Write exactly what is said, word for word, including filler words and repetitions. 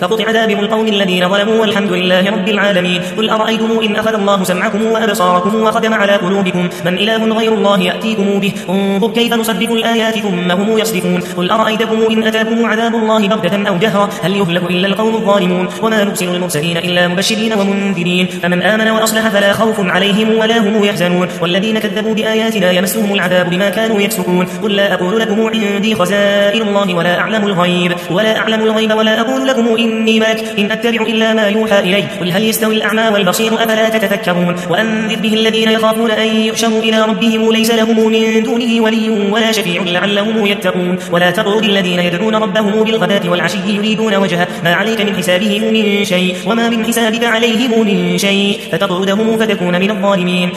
فقطع دابر القوم الذين ظلموا والحمد لله رب العالمين. قل أرأيتم إن أخذ الله سمعكم وأبصاركم وختم على قلوبكم من إله غير الله يأتيكم به انظر كيف نصرف الآيات ثم هم يصدفون. قل أرأيتكم إن أتاكم عذاب الله بغتة أو جهرا هل يهلك إلا القوم الظالمون وما نرسل المرسلين إلا مبشرين ومنذرين فمن آمن وأصلح فلا خوف عليهم ولا هم يحزنون والذين كذبوا بآياتنا يمسهم العذاب بما كانوا يفسقون. قل لا أقول لكم عندي خزائن الله ولا أعلم الغيب ولا أعلم الغيب ولا أقول لكم إني ملك إن أتبع إلا ما يوحى إلي. قل هل يستوي الأعمى والبصير أفلا تتفكرون. وأنذر به الذين يخافون أن يحشروا إلى ربهم ليس لهم من دونه ولي ولا شفيع لعلهم يتقون. ولا تطرد الذين يدعون ربهم بالغداة والعشي يريدون وجهه ما عليك من حسابهم من شيء وما من حسابك عليهم من شيء فتطردهم فتكون من الظالمين.